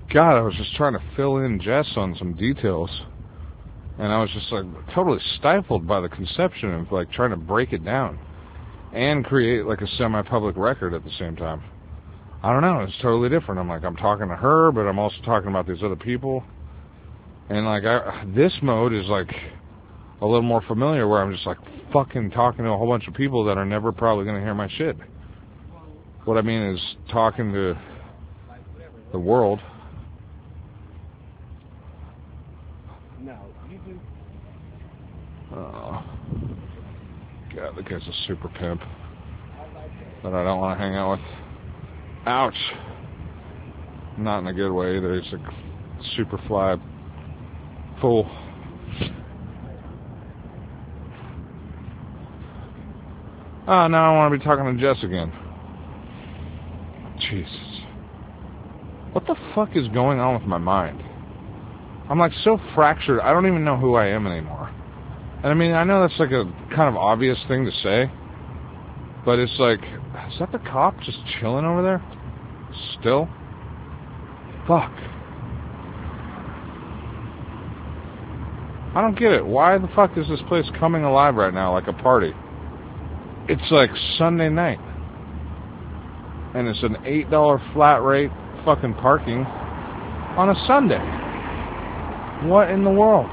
God, I was just trying to fill in Jess on some details, and I was just like totally stifled by the conception of like trying to break it down and create like a semi-public record at the same time. I don't know, it's totally different. I'm like, I'm talking to her, but I'm also talking about these other people, and like this mode is like a little more familiar, where I'm just like fucking talking to a whole bunch of people that are never probably going to hear my shit. What I mean is talking to the world. Oh, God, the guy's a super pimp that I don't want to hang out with. Ouch. Not in a good way either. He's a super fly fool. Oh, now I want to be talking to Jess again. Jesus. What the fuck is going on with my mind? I'm like so fractured, I don't even know who I am anymore. And I mean, I know that's like a kind of obvious thing to say, but it's like, is that the cop just chilling over there? Still? Fuck. I don't get it. Why the fuck is this place coming alive right now like a party? It's like Sunday night, and it's an $8 flat rate fucking parking on a Sunday. What in the world?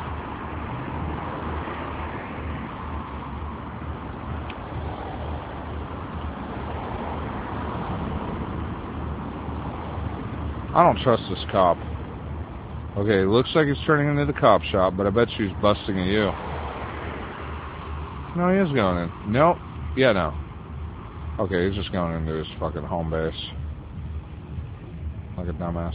I don't trust this cop. Okay, looks like he's turning into the cop shop, but I bet she's busting at you. No, he is going in. Nope. Yeah, no. Okay, he's just going into his fucking home base. Like a dumbass.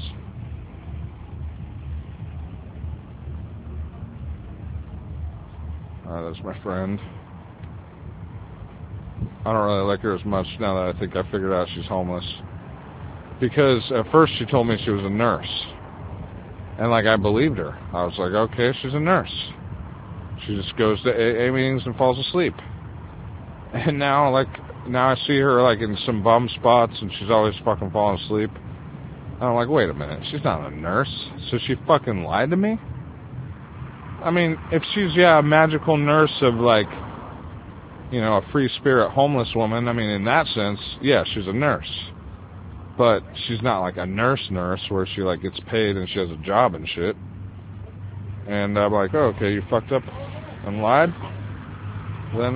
That's my friend. I don't really like her as much now that I think I figured out she's homeless. Because at first she told me she was a nurse. And like I believed her. I was like, okay, she's a nurse. She just goes to AA meetings and falls asleep. And now I see her like in some bum spots and she's always fucking falling asleep. And I'm like, wait a minute, she's not a nurse. So she fucking lied to me? I mean, if she's, a magical nurse of like, a free spirit homeless woman, I mean, in that sense, yeah, she's a nurse. But she's not like a nurse where she like gets paid and she has a job and shit. And I'm like, oh, okay, you fucked up and lied? Then,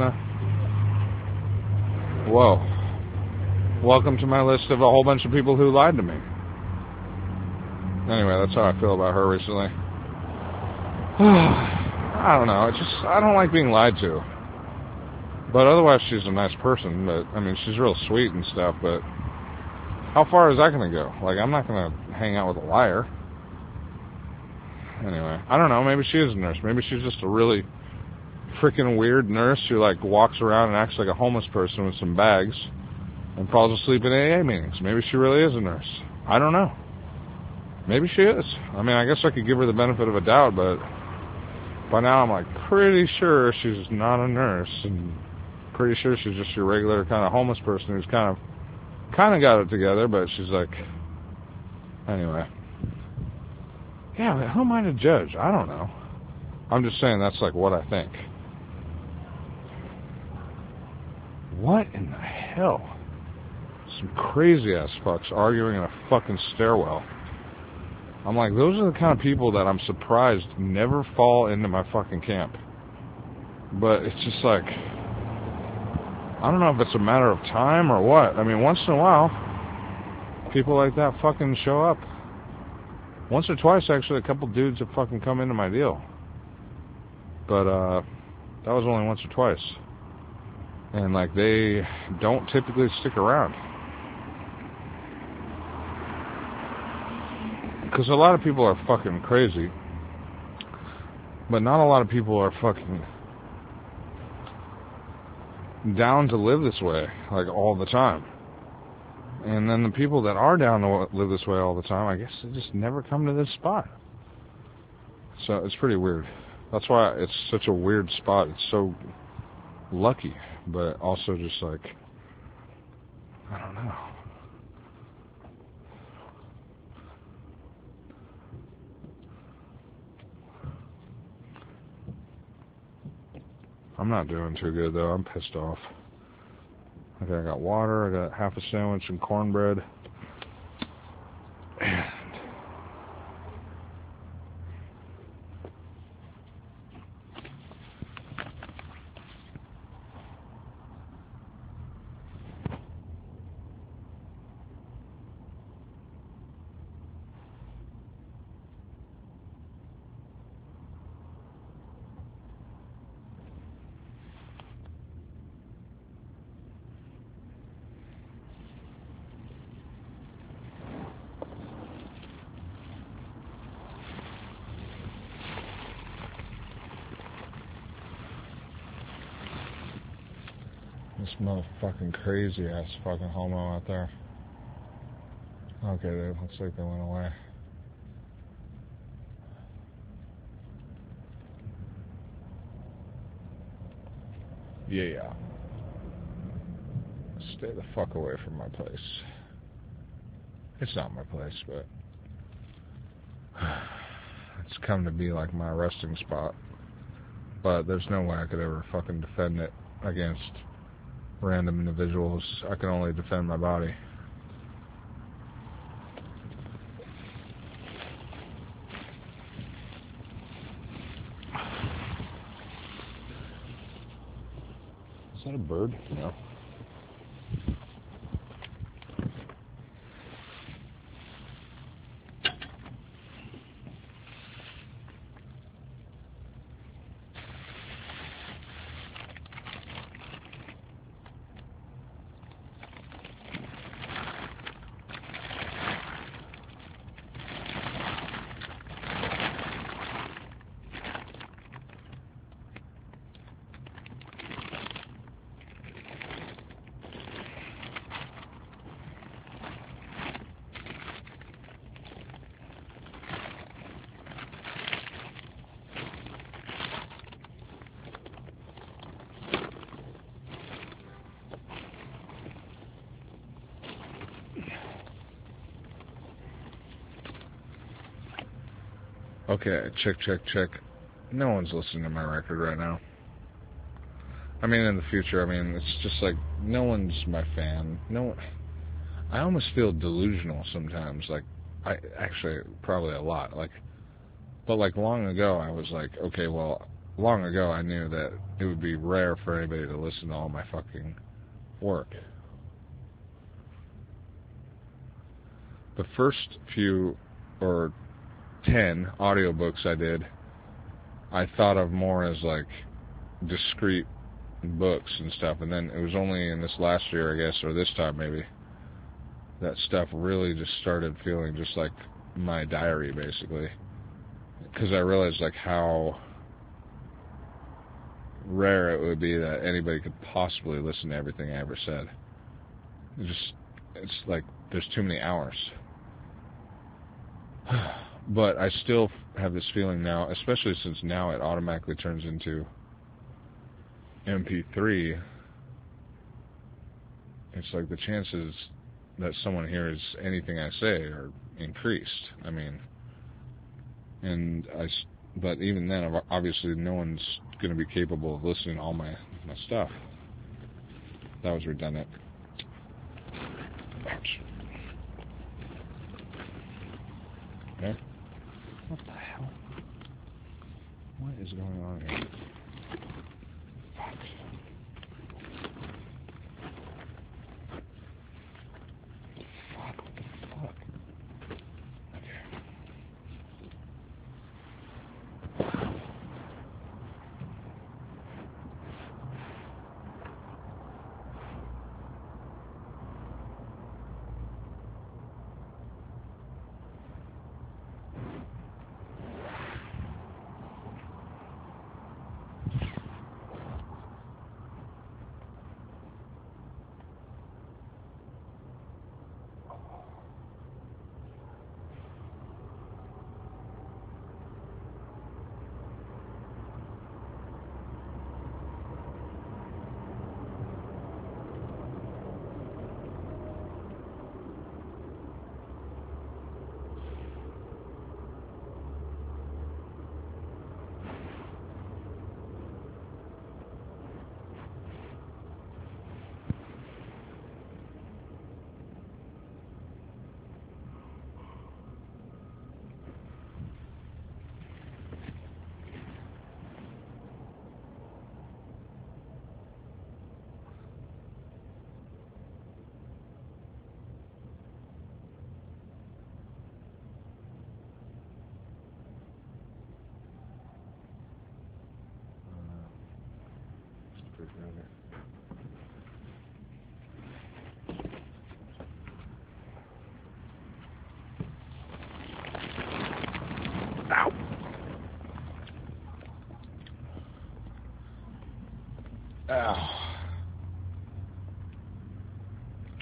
whoa. Welcome to my list of a whole bunch of people who lied to me. Anyway, that's how I feel about her recently. I don't know, I don't like being lied to. But otherwise she's a nice person, but, I mean, she's real sweet and stuff, but how far is that going to go? Like, I'm not going to hang out with a liar. Anyway, I don't know, maybe she is a nurse. Maybe she's just a really freaking weird nurse who, like, walks around and acts like a homeless person with some bags and falls asleep in AA meetings. Maybe she really is a nurse. I don't know. Maybe she is. I mean, I guess I could give her the benefit of a doubt, but by now I'm, like, pretty sure she's not a nurse, and pretty sure she's just your regular kind of homeless person who's kind of got it together, but she's like, anyway. Yeah, but who am I to judge? I don't know. I'm just saying that's like what I think. What in the hell? Some crazy ass fucks arguing in a fucking stairwell. I'm like, those are the kind of people that I'm surprised never fall into my fucking camp. But it's just like, I don't know if it's a matter of time or what. I mean, once in a while, people like that fucking show up. Once or twice, actually, a couple dudes have fucking come into my deal. But, that was only once or twice. And, like, they don't typically stick around. Because a lot of people are fucking crazy. But not a lot of people are fucking down to live this way, like, all the time. And then the people that are down to live this way all the time, I guess they just never come to this spot. So it's pretty weird. That's why it's such a weird spot. It's so lucky, but also just like, I don't know. I'm not doing too good, though. I'm pissed off. Okay, I got water. I got half a sandwich and cornbread. And this motherfucking crazy ass fucking homo out there. Okay, dude, looks like they went away. Yeah. Stay the fuck away from my place. It's not my place, but it's come to be like my resting spot. But there's no way I could ever fucking defend it against random individuals. I can only defend my body. Is that a bird? No. Okay, check. No one's listening to my record right now. I mean, in the future, it's just like, no one's my fan. I almost feel delusional sometimes. Like, I actually, probably a lot. But long ago, I was like, okay, well, long ago I knew that it would be rare for anybody to listen to all my fucking work. The first few, or 10 audiobooks I did, I thought of more as like discrete books and stuff, and then it was only in this last year, I guess, or this time maybe, that stuff really just started feeling just like my diary, basically, because I realized like how rare it would be that anybody could possibly listen to everything I ever said. It's like there's too many hours. But I still have this feeling now, especially since now it automatically turns into MP3. It's like the chances that someone hears anything I say are increased. But even then, obviously no one's going to be capable of listening to all my stuff. That was redundant. Ouch. Yeah? What the hell? What is going on here? Fuck. Fuck, what the fuck? Okay.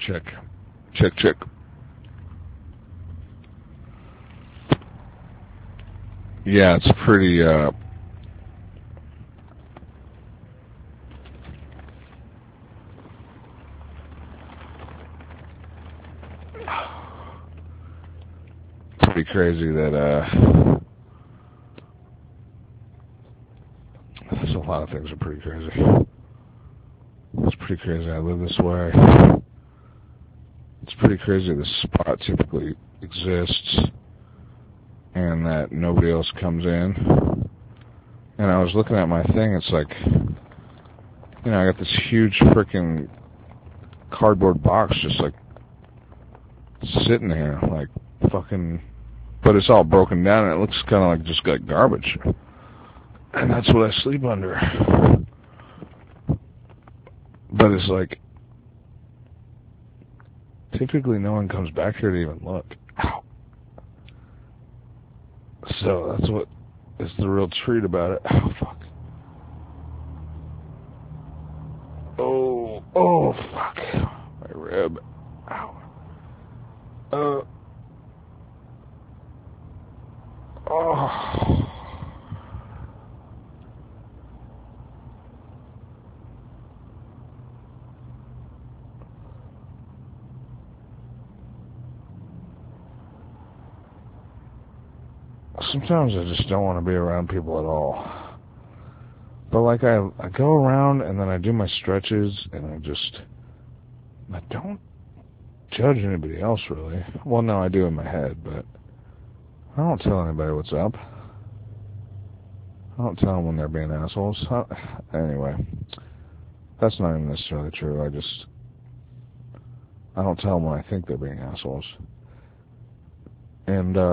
Check. Check, check. Yeah, it's pretty, pretty crazy that, there's a lot of things are pretty crazy. It's pretty crazy I live this way. It's pretty crazy this spot typically exists and that nobody else comes in. And I was looking at my thing, it's like, you know, I got this huge freaking cardboard box just like sitting here, like fucking, but it's all broken down and it looks kind of like just like garbage. And that's what I sleep under. But it's like, typically no one comes back here to even look. Ow. So that's what is the real treat about it. Oh, fuck. Oh, fuck. My rib. Ow. Oh. Sometimes I just don't want to be around people at all. But like I go around and then I do my stretches and I don't judge anybody else really. Well, no, I do in my head, but I don't tell anybody what's up. I don't tell them when they're being assholes. Anyway, that's not even necessarily true. I don't tell them when I think they're being assholes. And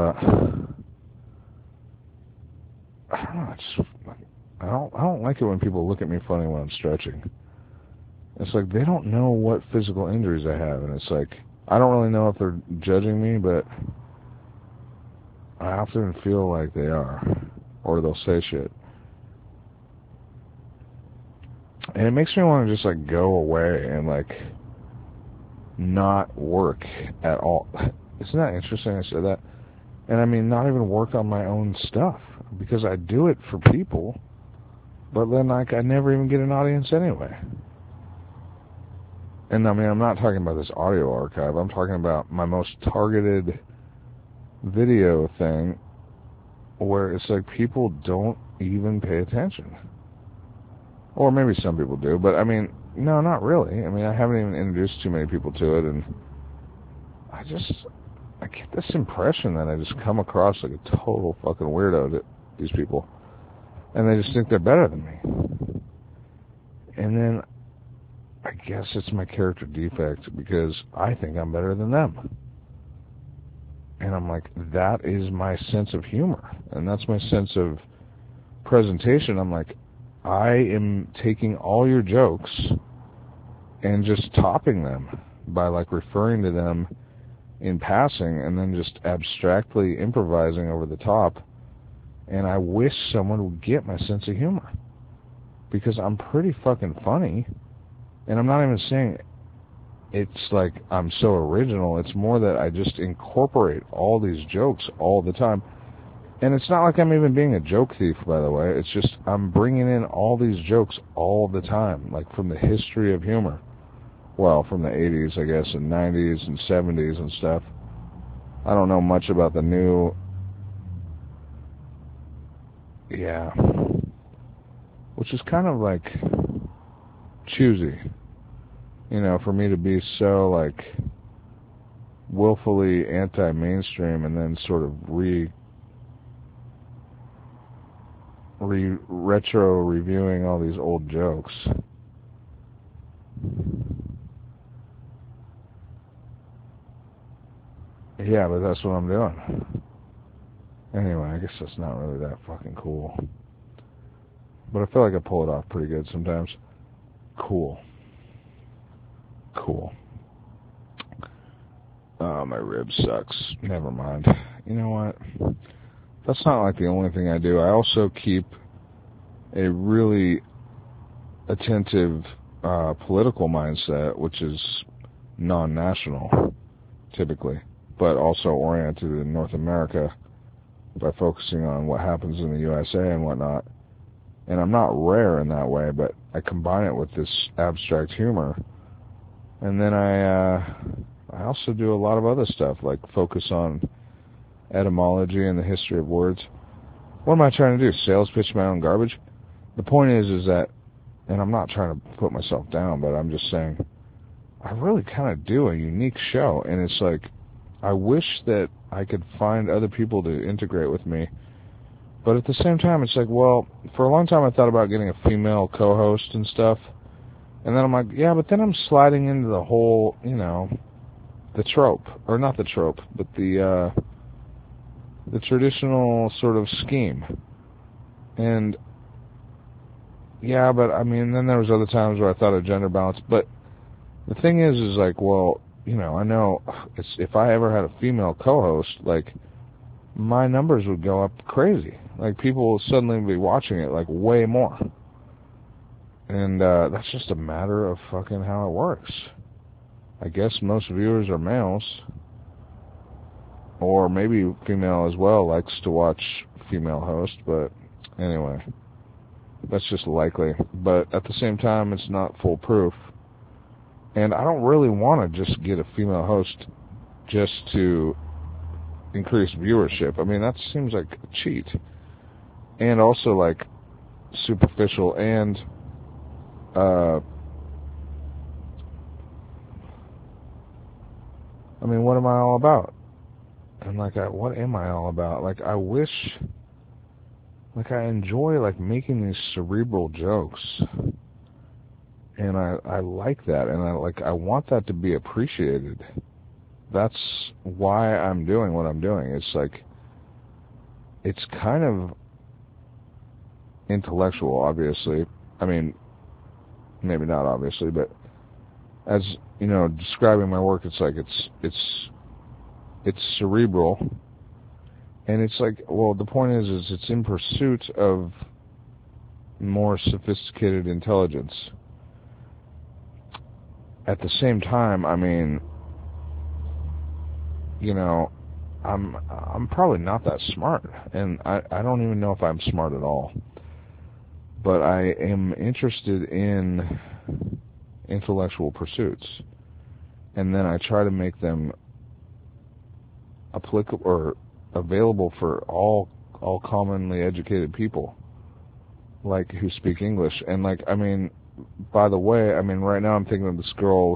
I don't know. I don't like it when people look at me funny when I'm stretching. It's like they don't know what physical injuries I have, and it's like I don't really know if they're judging me, but I often feel like they are, or they'll say shit, and it makes me want to just like go away and like not work at all. Isn't that interesting? I said that, and I mean not even work on my own stuff. Because I do it for people, but then like I never even get an audience anyway. And I mean, I'm not talking about this audio archive. I'm talking about my most targeted video thing where it's like people don't even pay attention. Or maybe some people do, but I mean, no, not really. I mean, I haven't even introduced too many people to it, and I get this impression that I just come across like a total fucking weirdo to these people, and they just think they're better than me. And then I guess it's my character defect because I think I'm better than them. And I'm like, that is my sense of humor, and that's my sense of presentation. I'm like, I am taking all your jokes and just topping them by like referring to them in passing and then just abstractly improvising over the top. And I wish someone would get my sense of humor, because I'm pretty fucking funny. And I'm not even saying it's like I'm so original. It's more that I just incorporate all these jokes all the time. And it's not like I'm even being a joke thief, by the way. It's just I'm bringing in all these jokes all the time, like from the history of humor. Well, from the 80s, I guess, and 90s and 70s and stuff. I don't know much about the new... Yeah. Which is kind of like choosy. You know, for me to be so like willfully anti-mainstream and then sort of retro reviewing all these old jokes. Yeah, but that's what I'm doing. Anyway, I guess that's not really that fucking cool. But I feel like I pull it off pretty good sometimes. Cool. Oh, my rib sucks. Never mind. You know what? That's not like the only thing I do. I also keep a really attentive political mindset, which is non-national, typically, but also oriented in North America by focusing on what happens in the USA and whatnot. And I'm not rare in that way, but I combine it with this abstract humor. And then I also do a lot of other stuff, like focus on etymology and the history of words. What am I trying to do? Sales pitch my own garbage? The point is that, and I'm not trying to put myself down, but I'm just saying, I really kind of do a unique show, and it's like, I wish that I could find other people to integrate with me. But at the same time, it's like, well, for a long time I thought about getting a female co-host and stuff. And then I'm like, yeah, but then I'm sliding into the whole, the trope. Or not the trope, but the traditional sort of scheme. And, yeah, but, then there was other times where I thought of gender balance. But the thing is like, well, I know if I ever had a female co-host, like, my numbers would go up crazy. Like, people would suddenly be watching it, like, way more. And that's just a matter of fucking how it works. I guess most viewers are males. Or maybe female as well likes to watch female hosts, but anyway. That's just likely. But at the same time, it's not foolproof. And I don't really want to just get a female host just to increase viewership. That seems like a cheat. And also, like, superficial and, what am I all about? And, like, what am I all about? Like, I wish, like, I enjoy, like, making these cerebral jokes. And I like that, and I want that to be appreciated. That's why I'm doing what I'm doing. It's like, it's kind of intellectual, obviously. Maybe not obviously, but as, describing my work, it's like, it's cerebral. And it's like, well, the point is it's in pursuit of more sophisticated intelligence. At the same time, I'm probably not that smart, and I don't even know if I'm smart at all. But I am interested in intellectual pursuits, and then I try to make them applicable or available for all commonly educated people, like, who speak English. And, like, by the way, right now I'm thinking of this girl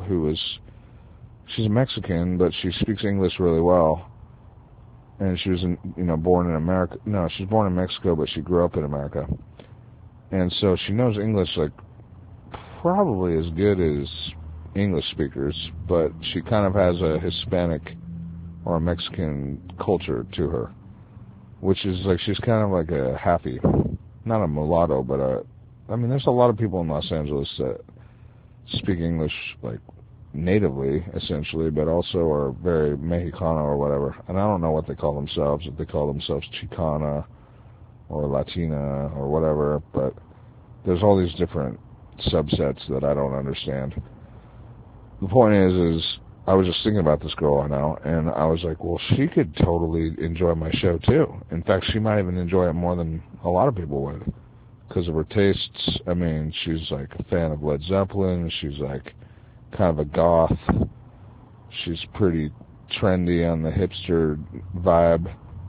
she's Mexican, but she speaks English really well. And she was, born in America. No, she was born in Mexico, but she grew up in America. And so she knows English, like, probably as good as English speakers, but she kind of has a Hispanic or a Mexican culture to her, which is, like, she's kind of like a happy, not a mulatto, but there's a lot of people in Los Angeles that speak English, like, natively, essentially, but also are very Mexicano or whatever. And I don't know what they call themselves, if they call themselves Chicana or Latina or whatever, but there's all these different subsets that I don't understand. The point is I was just thinking about this girl now, and I was like, well, she could totally enjoy my show too. In fact, she might even enjoy it more than a lot of people would, because of her tastes. She's like a fan of Led Zeppelin. She's like kind of a goth. She's pretty trendy on the hipster vibe,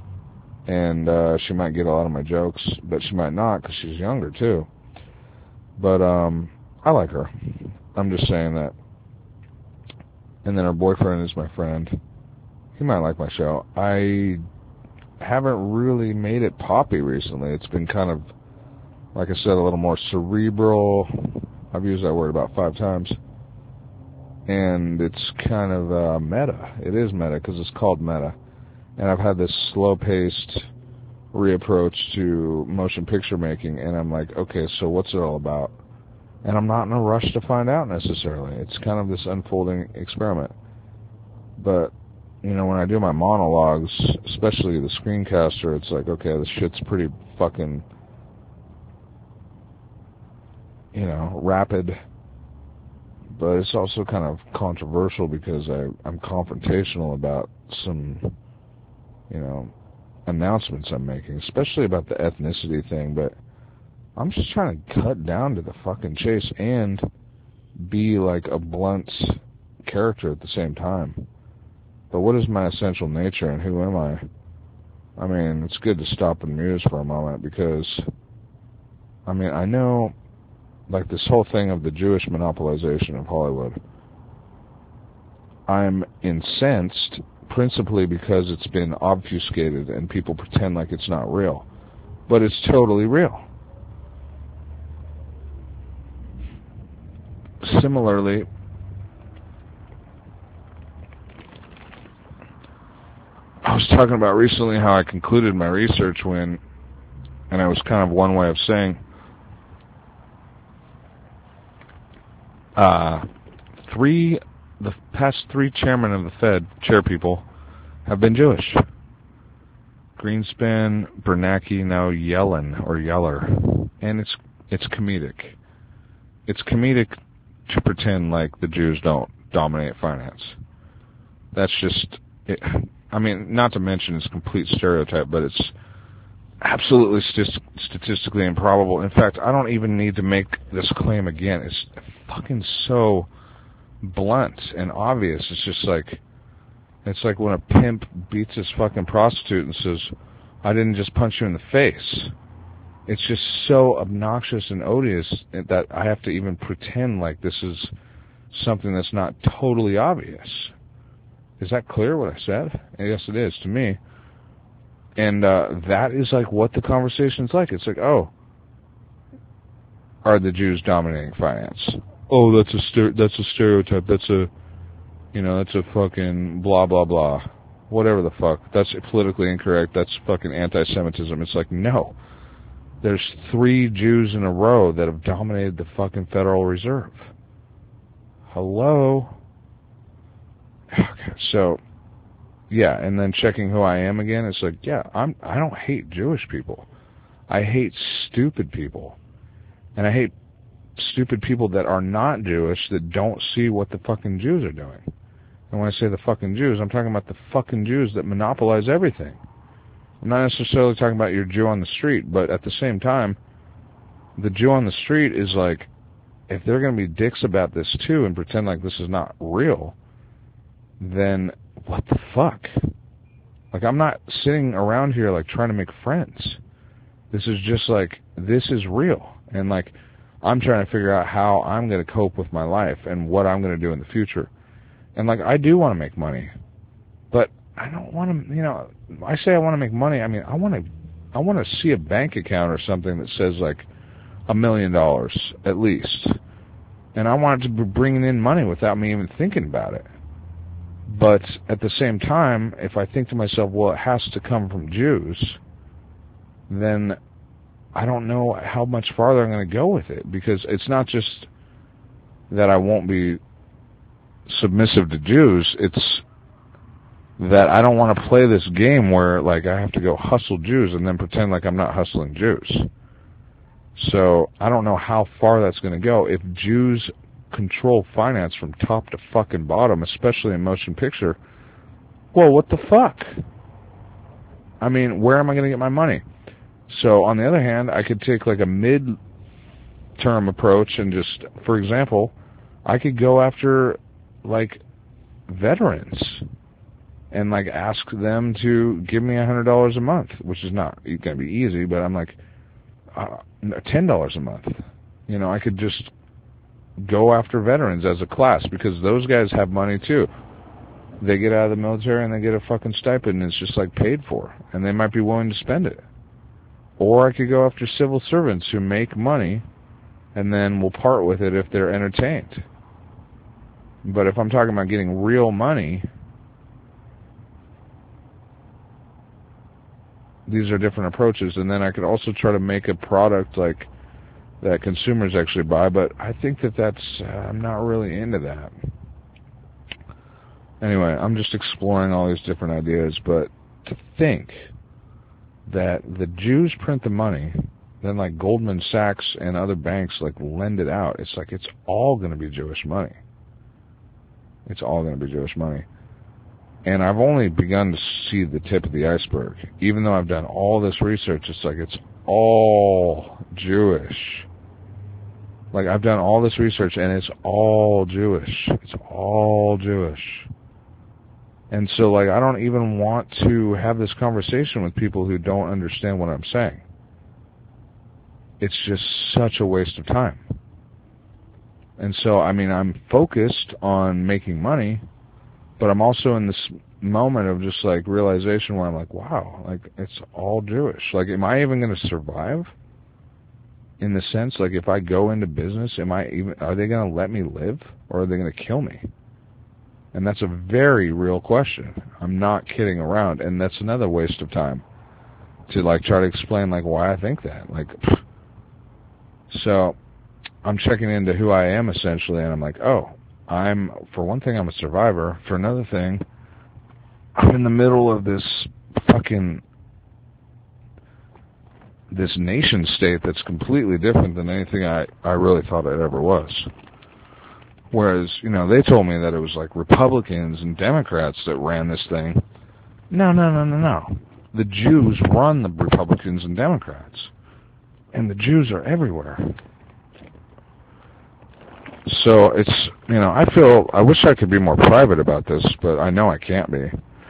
and she might get a lot of my jokes, but she might not, because she's younger too. But I like her. I'm just saying that. And then her boyfriend is my friend. He might like my show. I haven't really made it poppy recently. It's been kind of, like I said, a little more cerebral. I've used that word about 5 times. And it's kind of meta. It is meta because it's called meta. And I've had this slow-paced reapproach to motion picture making, and I'm like, okay, so what's it all about? And I'm not in a rush to find out necessarily. It's kind of this unfolding experiment. But, when I do my monologues, especially the screencaster, it's like, okay, this shit's pretty fucking, rapid. but it's also kind of controversial because I'm confrontational about some, announcements I'm making, especially about the ethnicity thing, but I'm just trying to cut down to the fucking chase and be like a blunt character at the same time. But what is my essential nature and who am I? I mean, it's good to stop and muse for a moment because, I know, like this whole thing of the Jewish monopolization of Hollywood, I'm incensed principally because it's been obfuscated and people pretend like it's not real. But it's totally real. Similarly, I was talking about recently how I concluded my research and I was kind of one way of saying, the past 3 chairmen of the Fed, chair people, have been Jewish. Greenspan, Bernanke, now Yellen or Yeller, and it's comedic. It's comedic to pretend like the Jews don't dominate finance. That's just, not to mention it's a complete stereotype, but it's absolutely statistically improbable. In fact, I don't even need to make this claim again. It's fucking so blunt and obvious. It's like when a pimp beats his fucking prostitute and says, I didn't just punch you in the face. It's just so obnoxious and odious that I have to even pretend like this is something that's not totally obvious. Is that clear what I said? Yes, it is to me. And that is like what the conversation's like. It's like, oh, are the Jews dominating finance? Oh, that's a stereotype. That's a fucking blah blah blah, whatever the fuck. That's politically incorrect. That's fucking anti-Semitism. It's like, no, there's 3 Jews in a row that have dominated the fucking Federal Reserve. Hello. Okay, so yeah, and then checking who I am again. It's like, yeah, I don't hate Jewish people. I hate stupid people, and I hate stupid people that are not Jewish that don't see what the fucking Jews are doing. And when I say the fucking Jews, I'm talking about the fucking Jews that monopolize everything. I'm not necessarily talking about your Jew on the street, but at the same time, the Jew on the street is like, if they're going to be dicks about this too and pretend like this is not real, then what the fuck? Like, I'm not sitting around here like trying to make friends. This is just like, this is real. And like, I'm trying to figure out how I'm going to cope with my life and what I'm going to do in the future. And like, I do want to make money, but I don't want to, I say I want to make money. I want to see a bank account or something that says like $1 million at least. And I want it to be bringing in money without me even thinking about it. But at the same time, if I think to myself, well, it has to come from Jews, then I don't know how much farther I'm going to go with it, because it's not just that I won't be submissive to Jews, it's that I don't want to play this game where like I have to go hustle Jews and then pretend like I'm not hustling Jews. So I don't know how far that's going to go. If Jews control finance from top to fucking bottom, especially in motion picture, well, what the fuck? Where am I going to get my money? So on the other hand, I could take like a mid-term approach and just, for example, I could go after like veterans and like ask them to give me $100 a month, which is not going to be easy, but I'm like, $10 a month. I could just go after veterans as a class, because those guys have money too. They get out of the military and they get a fucking stipend, and it's just like paid for, and they might be willing to spend it. Or I could go after civil servants who make money and then will part with it if they're entertained. But if I'm talking about getting real money, these are different approaches. And then I could also try to make a product like that consumers actually buy, but I think that's I'm not really into that. Anyway, I'm just exploring all these different ideas, but to think that the Jews print the money, then like Goldman Sachs and other banks like lend it out, it's like it's all going to be Jewish money. It's all going to be Jewish money. And I've only begun to see the tip of the iceberg. Even though I've done all this research, it's like it's all Jewish. Like, I've done all this research, and it's all Jewish. It's all Jewish. And so, like, I don't even want to have this conversation with people who don't understand what I'm saying. It's just such a waste of time. And so, I mean, I'm focused on making money, but I'm also in this moment of just, like, realization where I'm like, wow, like, it's all Jewish. Like, am I even going to survive? In the sense, like, if I go into business, are they going to let me live, or are they going to kill me? And that's a very real question. I'm not kidding around, and that's another waste of time to, like, try to explain, like, why I think that. Like, so I'm checking into who I am, essentially, and I'm like, oh, for one thing, I'm a survivor. For another thing, I'm in the middle of this nation state that's completely different than anything I really thought it ever was. Whereas, you know, they told me that it was like Republicans and Democrats that ran this thing. No. The Jews run the Republicans and Democrats. And the Jews are everywhere. So it's, you know, I wish I could be more private about this, but I know I can't be.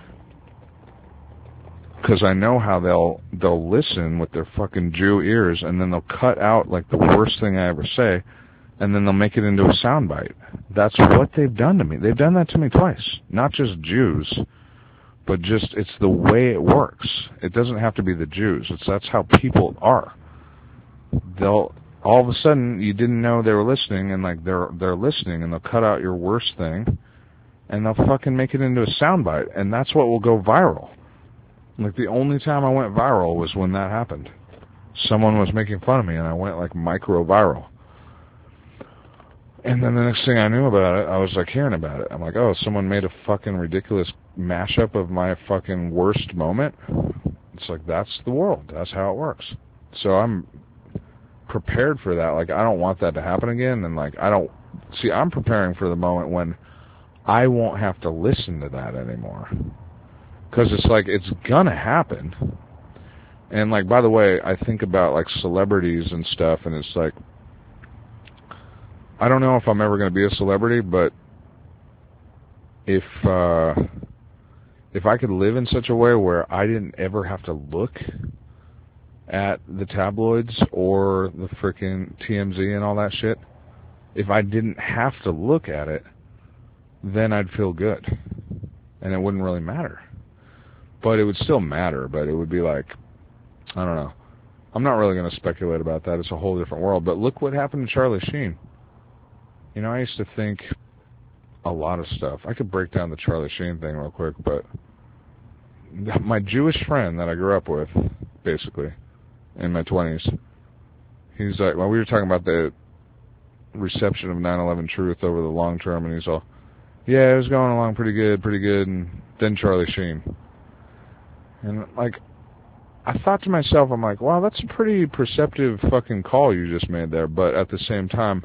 Because I know how they'll listen with their fucking Jew ears, and then they'll cut out, like, the worst thing I ever say, and then they'll make it into a soundbite. That's what they've done to me. They've done that to me twice. Not just Jews, but just, it's the way it works. It doesn't have to be the Jews. That's how people are. All of a sudden, you didn't know they were listening, and, like, they're listening, and they'll cut out your worst thing, and they'll fucking make it into a soundbite, and that's what will go viral. Like, the only time I went viral was when that happened. Someone was making fun of me, and I went, like, micro-viral. And then the next thing I knew about it, I was, like, hearing about it. I'm like, oh, someone made a fucking ridiculous mashup of my fucking worst moment? It's like, that's the world. That's how it works. So I'm prepared for that. Like, I don't want that to happen again, and, like, I'm preparing for the moment when I won't have to listen to that anymore. Because it's like, it's gonna happen. And, like, by the way, I think about, like, celebrities and stuff, and it's like, I don't know if I'm ever going to be a celebrity, but if I could live in such a way where I didn't ever have to look at the tabloids or the frickin' TMZ and all that shit, if I didn't have to look at it, then I'd feel good. And it wouldn't really matter. But it would still matter, but it would be like, I don't know. I'm not really going to speculate about that. It's a whole different world. But look what happened to Charlie Sheen. You know, I used to think a lot of stuff. I could break down the Charlie Sheen thing real quick, but my Jewish friend that I grew up with, basically, in my 20s, he's like, well, we were talking about the reception of 9/11 Truth over the long term, and he's all, yeah, it was going along pretty good, and then Charlie Sheen. And, like, I thought to myself, I'm like, wow, that's a pretty perceptive fucking call you just made there, but at the same time,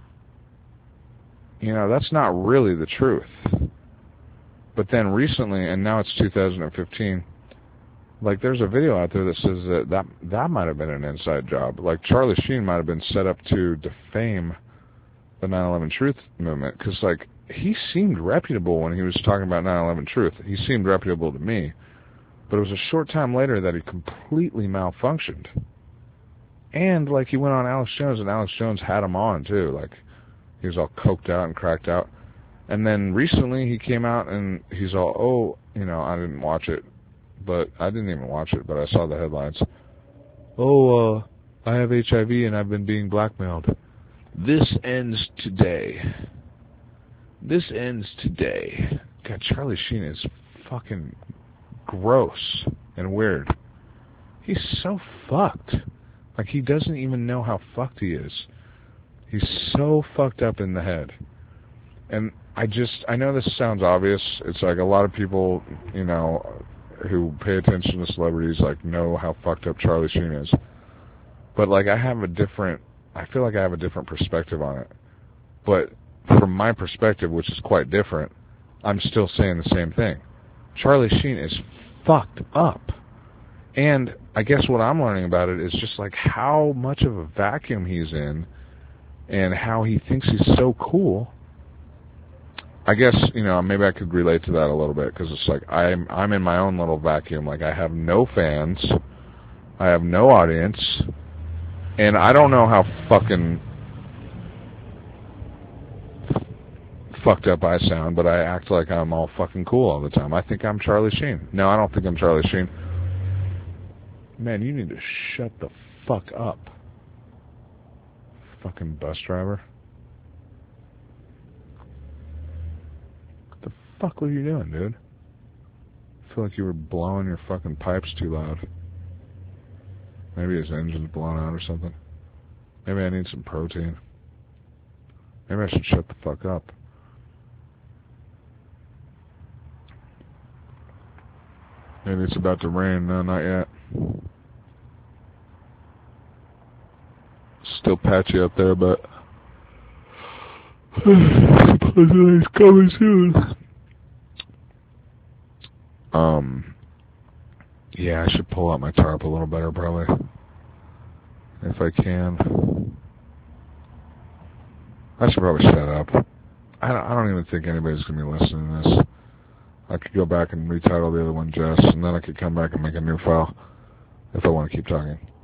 you know, that's not really the truth. But then recently, and now it's 2015, like, there's a video out there that says that might have been an inside job. Like, Charlie Sheen might have been set up to defame the 9/11 Truth movement, because, like, he seemed reputable when he was talking about 9/11 Truth. He seemed reputable to me. But it was a short time later that he completely malfunctioned. And, like, he went on Alex Jones, and Alex Jones had him on, too. Like, he was all coked out and cracked out. And then recently he came out and he's all, oh, you know, I didn't watch it. But I didn't even watch it, but I saw the headlines. Oh, I have HIV and I've been being blackmailed. This ends today. This ends today. God, Charlie Sheen is fucking gross and weird. He's so fucked. Like, he doesn't even know how fucked he is. He's so fucked up in the head. And I know this sounds obvious. It's like a lot of people, you know, who pay attention to celebrities, like, know how fucked up Charlie Sheen is. But, like, I feel like I have a different perspective on it. But from my perspective, which is quite different, I'm still saying the same thing. Charlie Sheen is fucked up. And I guess what I'm learning about it is just like how much of a vacuum he's in and how he thinks he's so cool. I guess, maybe I could relate to that a little bit, because it's like I'm in my own little vacuum. Like, I have no fans, I have no audience, and I don't know how fucking fucked up I sound, but I act like I'm all fucking cool all the time. I think I'm Charlie Sheen. No, I don't think I'm Charlie Sheen. Man, you need to shut the fuck up. Fucking bus driver. What the fuck were you doing, dude? I feel like you were blowing your fucking pipes too loud. Maybe his engine's blown out or something. Maybe I need some protein. Maybe I should shut the fuck up. Maybe it's about to rain. No, not yet. Still patchy up there, but supposedly it's coming soon. Yeah, I should pull out my tarp a little better, probably, if I can. I should probably shut up. I don't even think anybody's gonna be listening to this. I could go back and retitle the other one Jess, and then I could come back and make a new file if I want to keep talking.